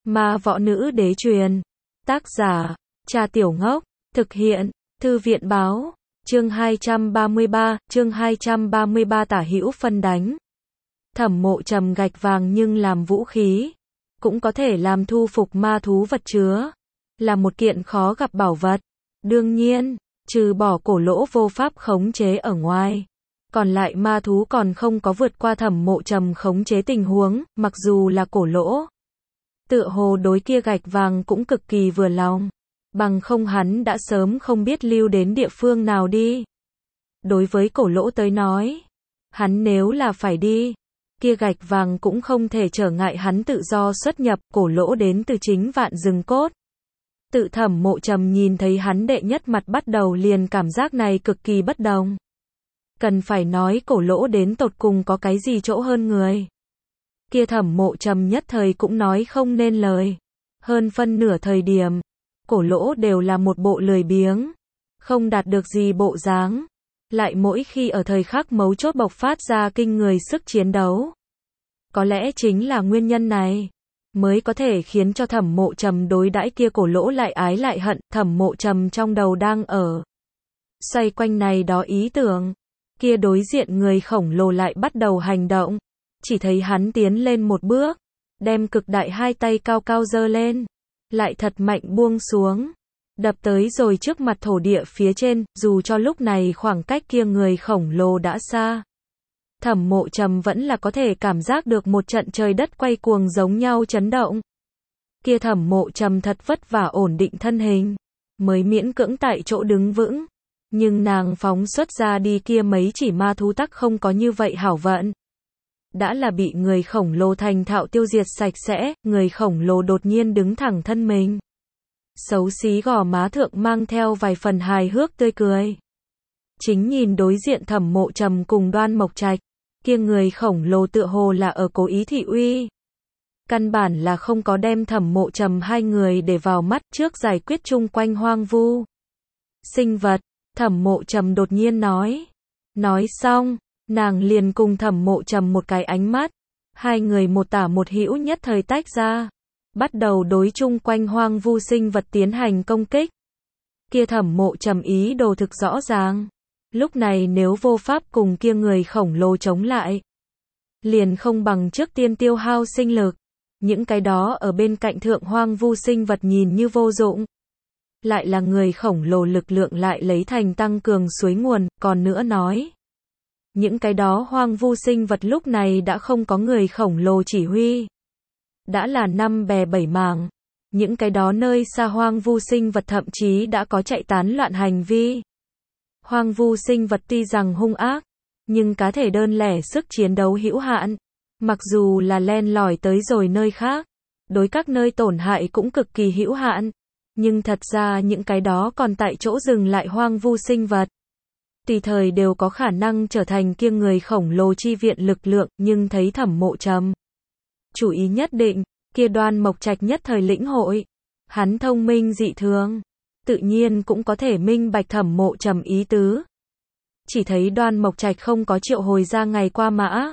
Ma võ nữ đế truyền. Tác giả, Trà Tiểu Ngốc. Thực hiện, Thư viện báo. Chương 233 tả hữu phân đánh. Thẩm Mộ Trầm gạch vàng nhưng làm vũ khí, cũng có thể làm thu phục ma thú vật chứa, là một kiện khó gặp bảo vật. Đương nhiên, trừ bỏ cổ lỗ vô pháp khống chế ở ngoài, còn lại ma thú còn không có vượt qua Thẩm Mộ Trầm khống chế tình huống, mặc dù là cổ lỗ. Tựa hồ đối kia gạch vàng cũng cực kỳ vừa lòng, bằng không hắn đã sớm không biết lưu đến địa phương nào đi. Đối với cổ lỗ tới nói, hắn nếu là phải đi, kia gạch vàng cũng không thể trở ngại hắn tự do xuất nhập. Cổ lỗ đến từ chính Vạn Rừng Cốt. Tự Thẩm Mộ Trầm nhìn thấy hắn đệ nhất mặt bắt đầu liền cảm giác này cực kỳ bất đồng. Cần phải nói cổ lỗ đến tột cùng có cái gì chỗ hơn người. Kia Thẩm Mộ Trầm nhất thời cũng nói không nên lời. Hơn phân nửa thời điểm, cổ lỗ đều là một bộ lười biếng, không đạt được gì bộ dáng, lại mỗi khi ở thời khắc mấu chốt bộc phát ra kinh người sức chiến đấu. Có lẽ chính là nguyên nhân này, mới có thể khiến cho Thẩm Mộ Trầm đối đãi kia cổ lỗ lại ái lại hận. Thẩm Mộ Trầm trong đầu đang ở xoay quanh này đó ý tưởng, kia đối diện người khổng lồ lại bắt đầu hành động. Chỉ thấy hắn tiến lên một bước, đem cực đại hai tay cao cao giơ lên, lại thật mạnh buông xuống, đập tới rồi trước mặt thổ địa phía trên. Dù cho lúc này khoảng cách kia người khổng lồ đã xa, Thẩm Mộ Trầm vẫn là có thể cảm giác được một trận trời đất quay cuồng giống nhau chấn động. Kia Thẩm Mộ Trầm thật vất vả ổn định thân hình, mới miễn cưỡng tại chỗ đứng vững. Nhưng nàng phóng xuất ra đi kia mấy chỉ ma thú tắc không có như vậy hảo vận. Đã là bị người khổng lồ thành thạo tiêu diệt sạch sẽ. Người khổng lồ đột nhiên đứng thẳng thân mình, xấu xí gò má thượng mang theo vài phần hài hước tươi cười, chính nhìn đối diện Thẩm Mộ Trầm cùng Đoan Mộc Trạch. Kia người khổng lồ tựa hồ là ở cố ý thị uy, căn bản là không có đem Thẩm Mộ Trầm hai người để vào mắt. Trước giải quyết chung quanh hoang vu sinh vật, Thẩm Mộ Trầm đột nhiên nói. Nói xong, nàng liền cùng Thẩm Mộ Trầm một cái ánh mắt, hai người một tả một hữu nhất thời tách ra, bắt đầu đối chung quanh hoang vu sinh vật tiến hành công kích. Kia Thẩm Mộ Trầm ý đồ thực rõ ràng, lúc này nếu vô pháp cùng kia người khổng lồ chống lại, liền không bằng trước tiên tiêu hao sinh lực. Những cái đó ở bên cạnh thượng hoang vu sinh vật nhìn như vô dụng, lại là người khổng lồ lực lượng lại lấy thành tăng cường suối nguồn. Còn nữa nói, những cái đó hoang vu sinh vật lúc này đã không có người khổng lồ chỉ huy, đã là năm bè bảy mảng. Những cái đó nơi xa hoang vu sinh vật thậm chí đã có chạy tán loạn hành vi. Hoang vu sinh vật tuy rằng hung ác, nhưng cá thể đơn lẻ sức chiến đấu hữu hạn. Mặc dù là len lỏi tới rồi nơi khác, đối các nơi tổn hại cũng cực kỳ hữu hạn. Nhưng thật ra những cái đó còn tại chỗ dừng lại hoang vu sinh vật, tùy thời đều có khả năng trở thành kia người khổng lồ chi viện lực lượng. Nhưng thấy Thẩm Mộ Trầm chủ ý nhất định, kia Đoan Mộc Trạch nhất thời lĩnh hội. Hắn thông minh dị thường, tự nhiên cũng có thể minh bạch Thẩm Mộ Trầm ý tứ. Chỉ thấy Đoan Mộc Trạch không có triệu hồi ra ngày qua mã,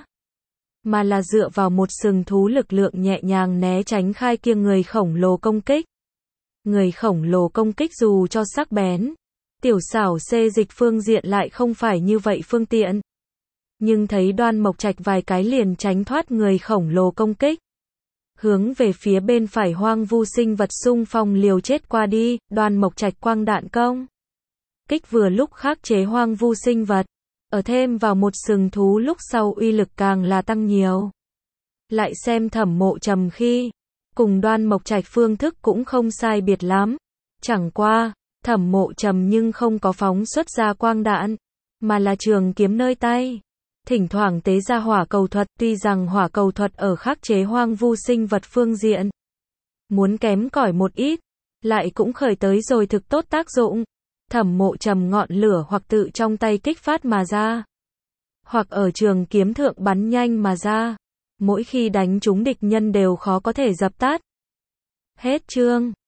mà là dựa vào một sừng thú lực lượng nhẹ nhàng né tránh khai kia người khổng lồ công kích. Người khổng lồ công kích dù cho sắc bén, tiểu xảo xê dịch phương diện lại không phải như vậy phương tiện. Nhưng thấy Đoan Mộc Trạch vài cái liền tránh thoát người khổng lồ công kích, hướng về phía bên phải hoang vu sinh vật xung phong liều chết qua đi. Đoan Mộc Trạch quang đạn công kích vừa lúc khắc chế hoang vu sinh vật, ở thêm vào một sừng thú lúc sau uy lực càng là tăng nhiều. Lại xem Thẩm Mộ Trầm khi cùng Đoan Mộc Trạch phương thức cũng không sai biệt lắm, chẳng qua Thẩm Mộ Trầm nhưng không có phóng xuất ra quang đạn, mà là trường kiếm nơi tay, thỉnh thoảng tế ra hỏa cầu thuật. Tuy rằng hỏa cầu thuật ở khắc chế hoang vu sinh vật phương diện muốn kém cỏi một ít, lại cũng khởi tới rồi thực tốt tác dụng. Thẩm Mộ Trầm ngọn lửa hoặc tự trong tay kích phát mà ra, hoặc ở trường kiếm thượng bắn nhanh mà ra, mỗi khi đánh trúng địch nhân đều khó có thể dập tắt. Hết chương.